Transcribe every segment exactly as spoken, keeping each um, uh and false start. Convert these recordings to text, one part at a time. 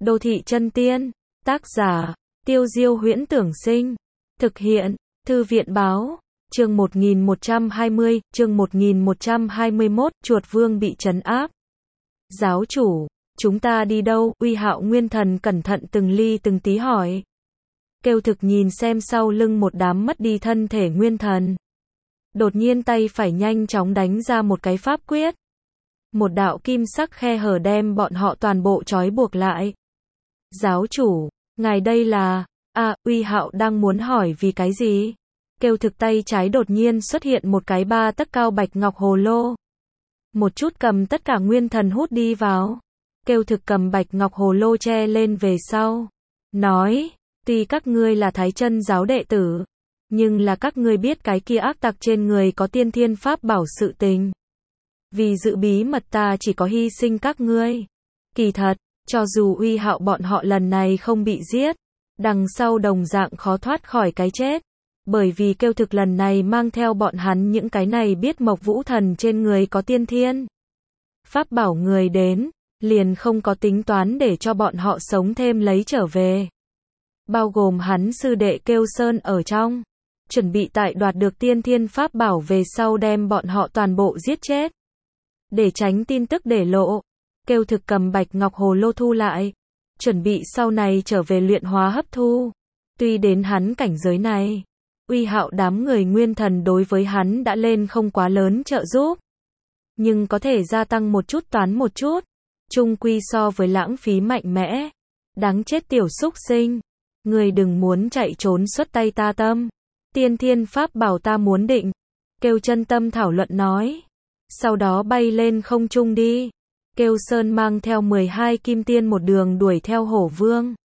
Đô thị chân tiên. Tác giả, Tiêu Diêu Huyễn Tưởng Sinh. Thực hiện, Thư viện Báo. Chương một nghìn một trăm hai mươi, chương một nghìn một trăm hai mươi mốt, chuột vương bị trấn áp. Giáo chủ, chúng ta đi đâu? Uy Hạo Nguyên Thần cẩn thận từng ly từng tí hỏi. Kêu Thực nhìn xem sau lưng một đám mất đi thân thể nguyên thần. Đột nhiên tay phải nhanh chóng đánh ra một cái pháp quyết. Một đạo kim sắc khe hở đem bọn họ toàn bộ trói buộc lại. Giáo chủ, ngài đây là... À, Uy Hạo đang muốn hỏi vì cái gì? Kêu Thực tay trái đột nhiên xuất hiện một cái ba tấc cao bạch ngọc hồ lô. Một chút cầm tất cả nguyên thần hút đi vào. Kêu Thực cầm bạch ngọc hồ lô che lên về sau. Nói, tuy các ngươi là Thái Chân giáo đệ tử, nhưng là các ngươi biết cái kia ác tặc trên người có tiên thiên pháp bảo sự tình. Vì giữ bí mật ta chỉ có hy sinh các ngươi. Kỳ thật, cho dù Uy Hạo bọn họ lần này không bị giết, đằng sau đồng dạng khó thoát khỏi cái chết. Bởi vì Kêu Thực lần này mang theo bọn hắn những cái này biết Mộc Vũ Thần trên người có tiên thiên pháp bảo người đến, liền không có tính toán để cho bọn họ sống thêm lấy trở về. Bao gồm hắn sư đệ Kêu Sơn ở trong, chuẩn bị tại đoạt được tiên thiên pháp bảo về sau đem bọn họ toàn bộ giết chết. Để tránh tin tức để lộ, Kêu Thực cầm bạch ngọc hồ lô thu lại, chuẩn bị sau này trở về luyện hóa hấp thu. Tuy đến hắn cảnh giới này, Uy Hạo đám người nguyên thần đối với hắn đã lên không quá lớn trợ giúp, nhưng có thể gia tăng một chút toán một chút, chung quy so với lãng phí mạnh mẽ. Đáng chết tiểu súc sinh, người đừng muốn chạy trốn xuất tay ta tâm. Tiên thiên pháp bảo ta muốn định. Kêu Chân Tâm thảo luận nói. Sau đó bay lên không trung đi. Kêu Sơn mang theo mười hai kim tiên một đường đuổi theo Hổ Vương.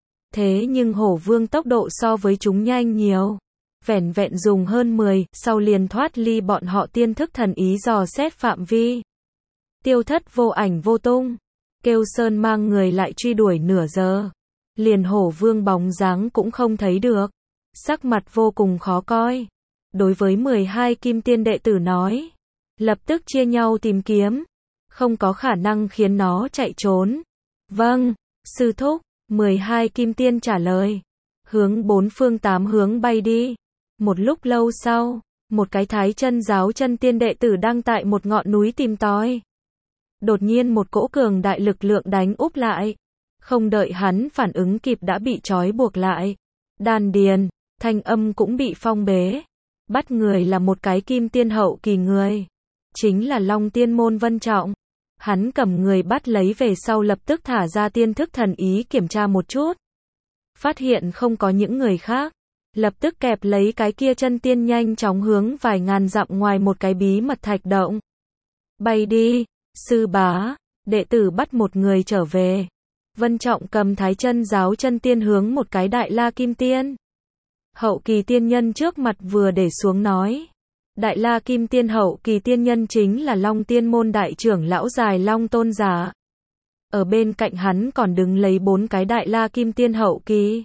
Thế nhưng Hổ Vương tốc độ so với chúng nhanh nhiều. Vẻn vẹn dùng hơn mười, sau liền thoát ly bọn họ tiên thức thần ý dò xét phạm vi. Tiêu thất vô ảnh vô tung. Kêu Sơn mang người lại truy đuổi nửa giờ. Liền Hổ Vương bóng dáng cũng không thấy được. Sắc mặt vô cùng khó coi. Đối với mười hai kim tiên đệ tử nói. Lập tức chia nhau tìm kiếm. Không có khả năng khiến nó chạy trốn. Vâng, sư thúc, mười hai kim tiên trả lời. Hướng bốn phương tám hướng bay đi. Một lúc lâu sau, một cái Thái Chân giáo chân tiên đệ tử đang tại một ngọn núi tìm tòi. Đột nhiên một cỗ cường đại lực lượng đánh úp lại. Không đợi hắn phản ứng kịp đã bị trói buộc lại. Đan điền, thanh âm cũng bị phong bế. Bắt người là một cái kim tiên hậu kỳ người. Chính là Long Tiên Môn Vân Trọng. Hắn cầm người bắt lấy về sau lập tức thả ra tiên thức thần ý kiểm tra một chút. Phát hiện không có những người khác. Lập tức kẹp lấy cái kia chân tiên nhanh chóng hướng vài ngàn dặm ngoài một cái bí mật thạch động. Bay đi, sư bá, đệ tử bắt một người trở về. Vân Trọng cầm Thái Chân giáo chân tiên hướng một cái Đại La Kim Tiên. Hậu kỳ tiên nhân trước mặt vừa để xuống nói. Đại La Kim Tiên hậu kỳ tiên nhân chính là Long Tiên Môn đại trưởng lão dài Long Tôn giả. Ở bên cạnh hắn còn đứng lấy bốn cái Đại La Kim Tiên hậu kỳ.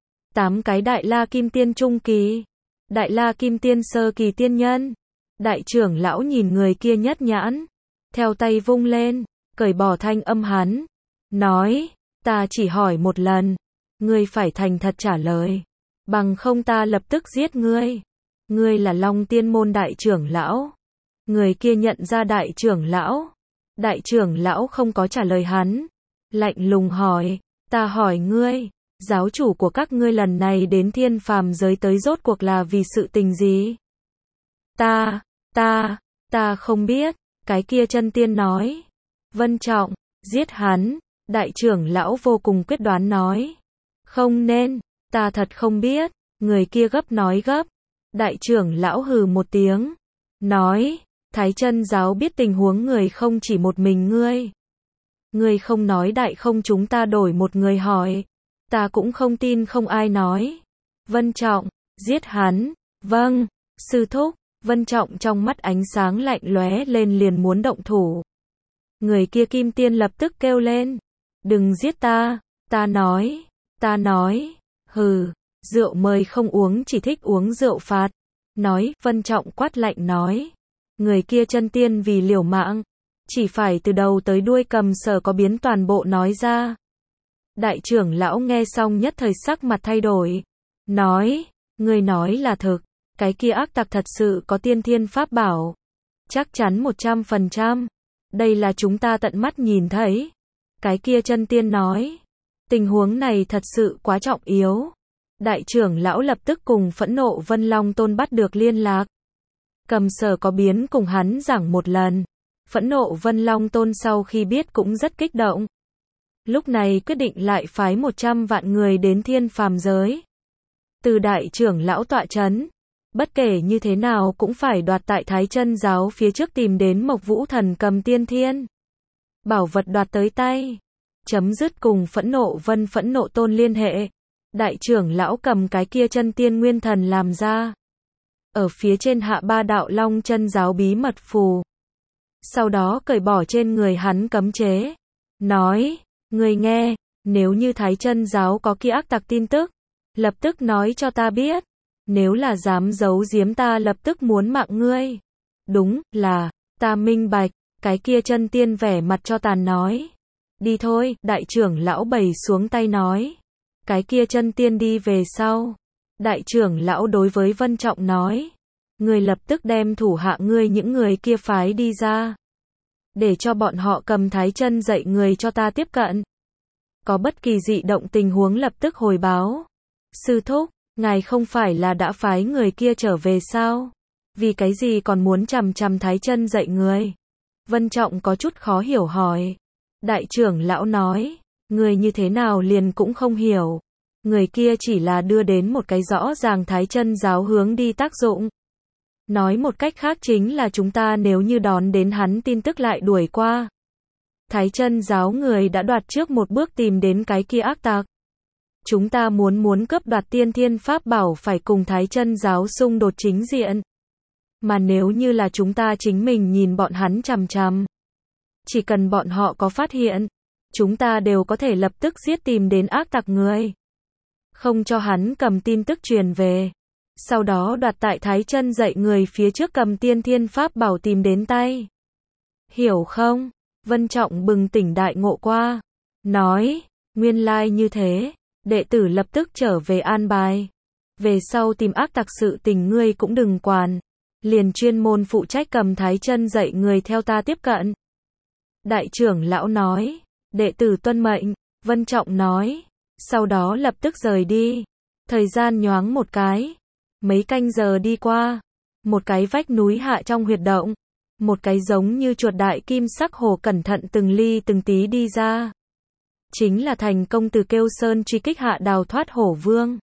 Tám cái Đại La Kim Tiên trung kỳ. Đại La Kim Tiên sơ kỳ tiên nhân. Đại trưởng lão nhìn người kia nhất nhãn. Theo tay vung lên, cởi bỏ thanh âm hắn. Nói, ta chỉ hỏi một lần. Ngươi phải thành thật trả lời. Bằng không ta lập tức giết ngươi. Ngươi là Long Tiên Môn đại trưởng lão. Người kia nhận ra đại trưởng lão. Đại trưởng lão không có trả lời hắn. Lạnh lùng hỏi, ta hỏi ngươi, giáo chủ của các ngươi lần này đến thiên phàm giới tới rốt cuộc là vì sự tình gì? Ta, ta, ta không biết, cái kia chân tiên nói. Vân Trọng, giết hắn, đại trưởng lão vô cùng quyết đoán nói. Không nên, ta thật không biết, người kia gấp nói gấp. Đại trưởng lão hừ một tiếng, nói, Thái Chân giáo biết tình huống người không chỉ một mình ngươi. Ngươi không nói đại không chúng ta đổi một người hỏi. Ta cũng không tin không ai nói. Vân Trọng, giết hắn, vâng, sư thúc. Vân Trọng trong mắt ánh sáng lạnh lóe lên liền muốn động thủ. Người kia kim tiên lập tức kêu lên, đừng giết ta, ta nói, ta nói, hừ. Rượu mời không uống chỉ thích uống rượu phạt. Nói, Vân Trọng quát lạnh nói. Người kia chân tiên vì liều mạng. Chỉ phải từ đầu tới đuôi cầm sở có biến toàn bộ nói ra. Đại trưởng lão nghe xong nhất thời sắc mặt thay đổi. Nói, ngươi nói là thực, cái kia ác tặc thật sự có tiên thiên pháp bảo. Chắc chắn một trăm phần trăm. Đây là chúng ta tận mắt nhìn thấy. Cái kia chân tiên nói, tình huống này thật sự quá trọng yếu. Đại trưởng lão lập tức cùng phẫn nộ Vân Long Tôn bắt được liên lạc. Cầm Sở có biến cùng hắn giảng một lần. Phẫn nộ Vân Long Tôn sau khi biết cũng rất kích động. Lúc này quyết định lại phái một trăm vạn người đến thiên phàm giới. Từ đại trưởng lão tọa chấn. Bất kể như thế nào cũng phải đoạt tại Thái Chân giáo phía trước tìm đến Mộc Vũ Thần cầm tiên thiên bảo vật đoạt tới tay. Chấm dứt cùng phẫn nộ Vân phẫn nộ Tôn liên hệ. Đại trưởng lão cầm cái kia chân tiên nguyên thần làm ra. Ở phía trên hạ ba đạo Long Chân giáo bí mật phù. Sau đó cởi bỏ trên người hắn cấm chế. Nói, người nghe, nếu như Thái Chân giáo có kia ác tặc tin tức, lập tức nói cho ta biết. Nếu là dám giấu giếm ta lập tức muốn mạng ngươi. Đúng, là, ta minh bạch, cái kia chân tiên vẻ mặt cho tàn nói. Đi thôi, đại trưởng lão bày xuống tay nói. Cái kia chân tiên đi về sau. Đại trưởng lão đối với Vân Trọng nói. Người lập tức đem thủ hạ ngươi những người kia phái đi ra. Để cho bọn họ cầm Thái Chân dạy người cho ta tiếp cận. Có bất kỳ dị động tình huống lập tức hồi báo. Sư thúc, ngài không phải là đã phái người kia trở về sao? Vì cái gì còn muốn chằm chằm Thái Chân dạy người? Vân Trọng có chút khó hiểu hỏi. Đại trưởng lão nói, người như thế nào liền cũng không hiểu. Người kia chỉ là đưa đến một cái rõ ràng Thái Chân giáo hướng đi tác dụng. Nói một cách khác chính là chúng ta nếu như đón đến hắn tin tức lại đuổi qua. Thái Chân giáo người đã đoạt trước một bước tìm đến cái kia ác tặc. Chúng ta muốn muốn cướp đoạt tiên thiên pháp bảo phải cùng Thái Chân giáo xung đột chính diện. Mà nếu như là chúng ta chính mình nhìn bọn hắn chằm chằm. Chỉ cần bọn họ có phát hiện, chúng ta đều có thể lập tức giết tìm đến ác tặc người. Không cho hắn cầm tin tức truyền về. Sau đó đoạt tại Thái Chân dạy người phía trước cầm tiên thiên pháp bảo tìm đến tay. Hiểu không? Vân Trọng bừng tỉnh đại ngộ qua. Nói, nguyên lai như thế. Đệ tử lập tức trở về an bài. Về sau tìm ác tặc sự tình ngươi cũng đừng quản. Liền chuyên môn phụ trách cầm Thái Chân dạy người theo ta tiếp cận. Đại trưởng lão nói. Đệ tử tuân mệnh. Vân Trọng nói. Sau đó lập tức rời đi. Thời gian nhoáng một cái. Mấy canh giờ đi qua. Một cái vách núi hạ trong huyệt động. Một cái giống như chuột đại kim sắc hồ cẩn thận từng ly từng tí đi ra. Chính là thành công từ Kêu Sơn truy kích hạ đào thoát hổ vương.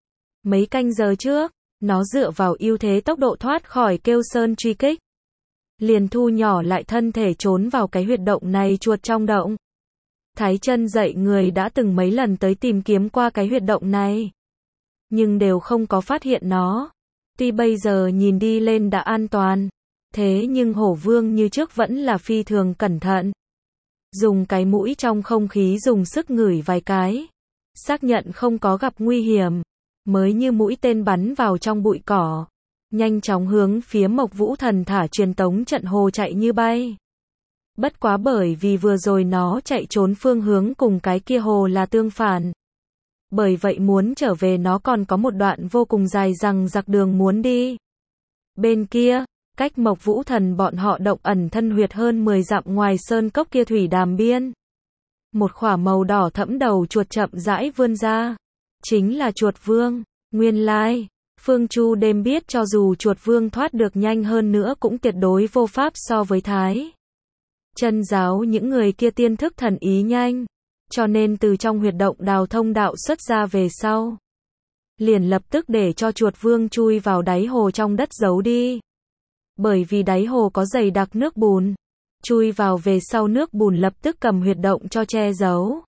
Mấy canh giờ trước, nó dựa vào ưu thế tốc độ thoát khỏi Kêu Sơn truy kích. Liền thu nhỏ lại thân thể trốn vào cái huyệt động này chuột trong động. Thái Chân dạy người đã từng mấy lần tới tìm kiếm qua cái huyệt động này. Nhưng đều không có phát hiện nó. Tuy bây giờ nhìn đi lên đã an toàn. Thế nhưng hổ vương như trước vẫn là phi thường cẩn thận. Dùng cái mũi trong không khí dùng sức ngửi vài cái. Xác nhận không có gặp nguy hiểm. Mới như mũi tên bắn vào trong bụi cỏ. Nhanh chóng hướng phía Mộc Vũ Thần thả truyền tống trận hồ chạy như bay. Bất quá bởi vì vừa rồi nó chạy trốn phương hướng cùng cái kia hồ là tương phản. Bởi vậy muốn trở về nó còn có một đoạn vô cùng dài rằng giặc đường muốn đi. Bên kia, cách Mộc Vũ Thần bọn họ động ẩn thân huyệt hơn mười dặm ngoài sơn cốc kia thủy đàm biên. Một khỏa màu đỏ thẫm đầu chuột chậm rãi vươn ra. Chính là chuột vương. Nguyên lai, Phương Chu đêm biết cho dù chuột vương thoát được nhanh hơn nữa cũng tuyệt đối vô pháp so với Thái Chân giáo những người kia tiên thức thần ý nhanh. Cho nên từ trong huyệt động đào thông đạo xuất ra về sau. Liền lập tức để cho chuột vương chui vào đáy hồ trong đất giấu đi. Bởi vì đáy hồ có dày đặc nước bùn. Chui vào về sau nước bùn lập tức cầm huyệt động cho che giấu.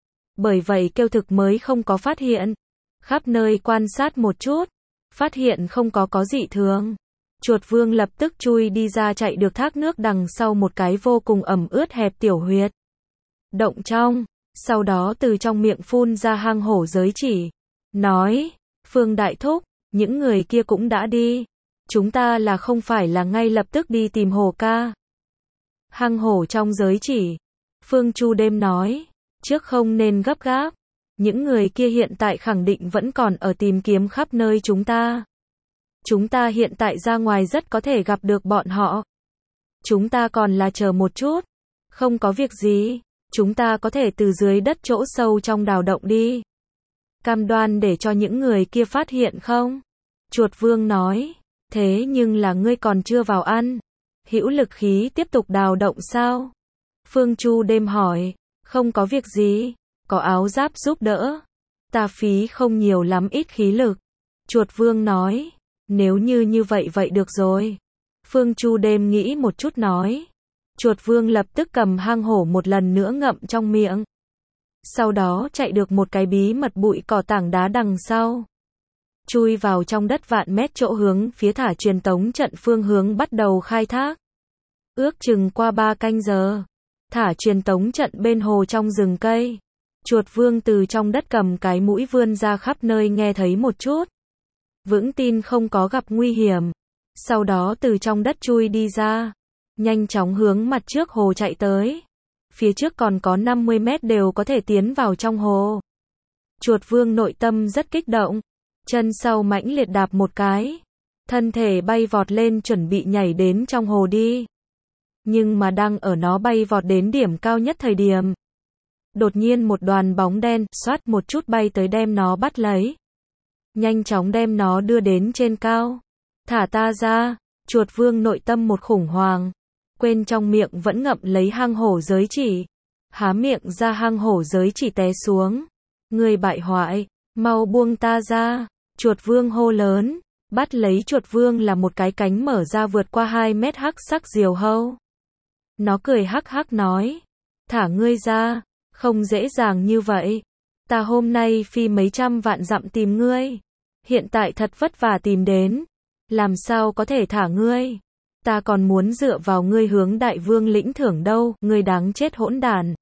Bởi vậy Kêu Thực mới không có phát hiện. Khắp nơi quan sát một chút. Phát hiện không có có dị thường. Chuột vương lập tức chui đi ra chạy được thác nước đằng sau một cái vô cùng ẩm ướt hẹp tiểu huyệt. Động trong. Sau đó từ trong miệng phun ra hang hổ giới chỉ. Nói. Phương Đại Thúc. Những người kia cũng đã đi. Chúng ta là không phải là ngay lập tức đi tìm hổ ca. Hang hổ trong giới chỉ. Phương Chu đêm nói. Trước không nên gấp gáp. Những người kia hiện tại khẳng định vẫn còn ở tìm kiếm khắp nơi chúng ta. Chúng ta hiện tại ra ngoài rất có thể gặp được bọn họ. Chúng ta còn là chờ một chút. Không có việc gì. Chúng ta có thể từ dưới đất chỗ sâu trong đào động đi. Cam đoan để cho những người kia phát hiện không? Chuột vương nói. Thế nhưng là ngươi còn chưa vào ăn. Hữu lực khí tiếp tục đào động sao? Phương Chu đêm hỏi. Không có việc gì. Có áo giáp giúp đỡ. Ta phí không nhiều lắm ít khí lực. Chuột vương nói. Nếu như như vậy vậy được rồi. Phương Chu đêm nghĩ một chút nói. Chuột vương lập tức cầm hang hổ một lần nữa ngậm trong miệng. Sau đó chạy được một cái bí mật bụi cỏ tảng đá đằng sau. Chui vào trong đất vạn mét chỗ hướng phía thả truyền tống trận phương hướng bắt đầu khai thác. Ước chừng qua ba canh giờ. Thả truyền tống trận bên hồ trong rừng cây. Chuột vương từ trong đất cầm cái mũi vươn ra khắp nơi nghe thấy một chút. Vững tin không có gặp nguy hiểm. Sau đó từ trong đất chui đi ra. Nhanh chóng hướng mặt trước hồ chạy tới. Phía trước còn có năm mươi mét đều có thể tiến vào trong hồ. Chuột vương nội tâm rất kích động. Chân sau mãnh liệt đạp một cái. Thân thể bay vọt lên chuẩn bị nhảy đến trong hồ đi. Nhưng mà đang ở nó bay vọt đến điểm cao nhất thời điểm. Đột nhiên một đoàn bóng đen xoát một chút bay tới đem nó bắt lấy. Nhanh chóng đem nó đưa đến trên cao. Thả ta ra. Chuột vương nội tâm một khủng hoảng. Quên trong miệng vẫn ngậm lấy hang hổ giới chỉ. Há miệng ra hang hổ giới chỉ té xuống. Người bại hoại. Mau buông ta ra. Chuột vương hô lớn. Bắt lấy chuột vương là một cái cánh mở ra vượt qua hai mét hắc sắc diều hâu. Nó cười hắc hắc nói. Thả ngươi ra. Không dễ dàng như vậy. Ta hôm nay phi mấy trăm vạn dặm tìm ngươi. Hiện tại thật vất vả tìm đến. Làm sao có thể thả ngươi? Ta còn muốn dựa vào ngươi hướng đại vương lĩnh thưởng đâu, ngươi đáng chết hỗn đản.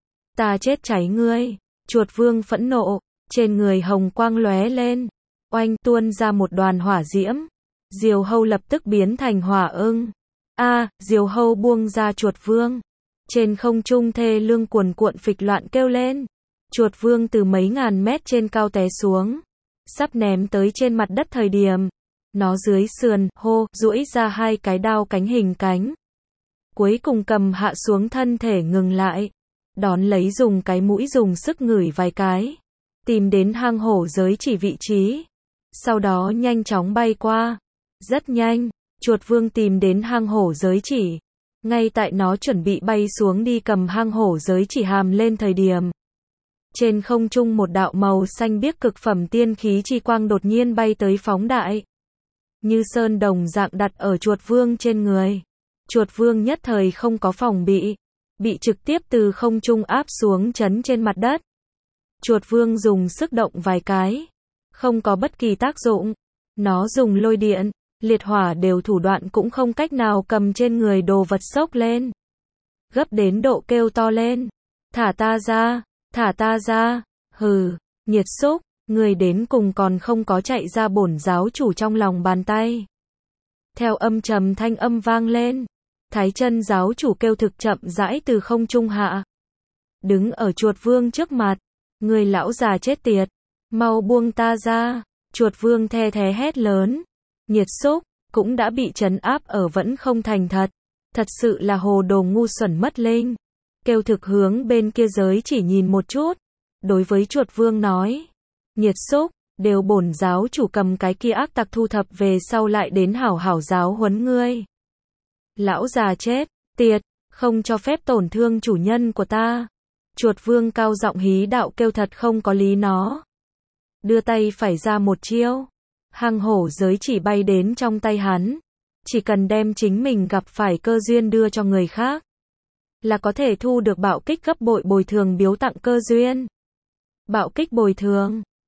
Ta chết cháy ngươi. Chuột vương phẫn nộ, trên người hồng quang lóe lên, oanh tuôn ra một đoàn hỏa diễm. Diều hâu lập tức biến thành hỏa ưng. A, à, diều hâu buông ra chuột vương. Trên không trung thê lương cuồn cuộn phịch loạn kêu lên. Chuột vương từ mấy ngàn mét trên cao té xuống, sắp ném tới trên mặt đất thời điểm. Nó dưới sườn, hô, duỗi ra hai cái đao cánh hình cánh. Cuối cùng cầm hạ xuống thân thể ngừng lại. Đón lấy dùng cái mũi dùng sức ngửi vài cái. Tìm đến hang hổ giới chỉ vị trí. Sau đó nhanh chóng bay qua. Rất nhanh, chuột vương tìm đến hang hổ giới chỉ. Ngay tại nó chuẩn bị bay xuống đi cầm hang hổ giới chỉ hàm lên thời điểm. Trên không trung một đạo màu xanh biếc cực phẩm tiên khí chi quang đột nhiên bay tới phóng đại. Như sơn đồng dạng đặt ở chuột vương trên người. Chuột vương nhất thời không có phòng bị. Bị trực tiếp từ không trung áp xuống chấn trên mặt đất. Chuột vương dùng sức động vài cái. Không có bất kỳ tác dụng. Nó dùng lôi điện, liệt hỏa đều thủ đoạn cũng không cách nào cầm trên người đồ vật xốc lên. Gấp đến độ kêu to lên. Thả ta ra, thả ta ra, hừ, nhiệt xúc. Người đến cùng còn không có chạy ra bổn giáo chủ trong lòng bàn tay. Theo âm trầm thanh âm vang lên. Thái chân giáo chủ kêu thực chậm rãi từ không trung hạ. Đứng ở chuột vương trước mặt. Người lão già chết tiệt. Mau buông ta ra. Chuột vương the thé hét lớn. Nhiệt xúc, cũng đã bị trấn áp ở vẫn không thành thật. Thật sự là hồ đồ ngu xuẩn mất linh. Kêu thực hướng bên kia giới chỉ nhìn một chút. Đối với chuột vương nói. Nhiệt xúc, đều bổn giáo chủ cầm cái kia ác tặc thu thập về sau lại đến hảo hảo giáo huấn ngươi. Lão già chết, tiệt, không cho phép tổn thương chủ nhân của ta. Chuột vương cao giọng hí đạo kêu thật không có lý nó. Đưa tay phải ra một chiêu. Hang hổ giới chỉ bay đến trong tay hắn. Chỉ cần đem chính mình gặp phải cơ duyên đưa cho người khác. Là có thể thu được bạo kích gấp bội bồi thường biếu tặng cơ duyên. Bạo kích bồi thường.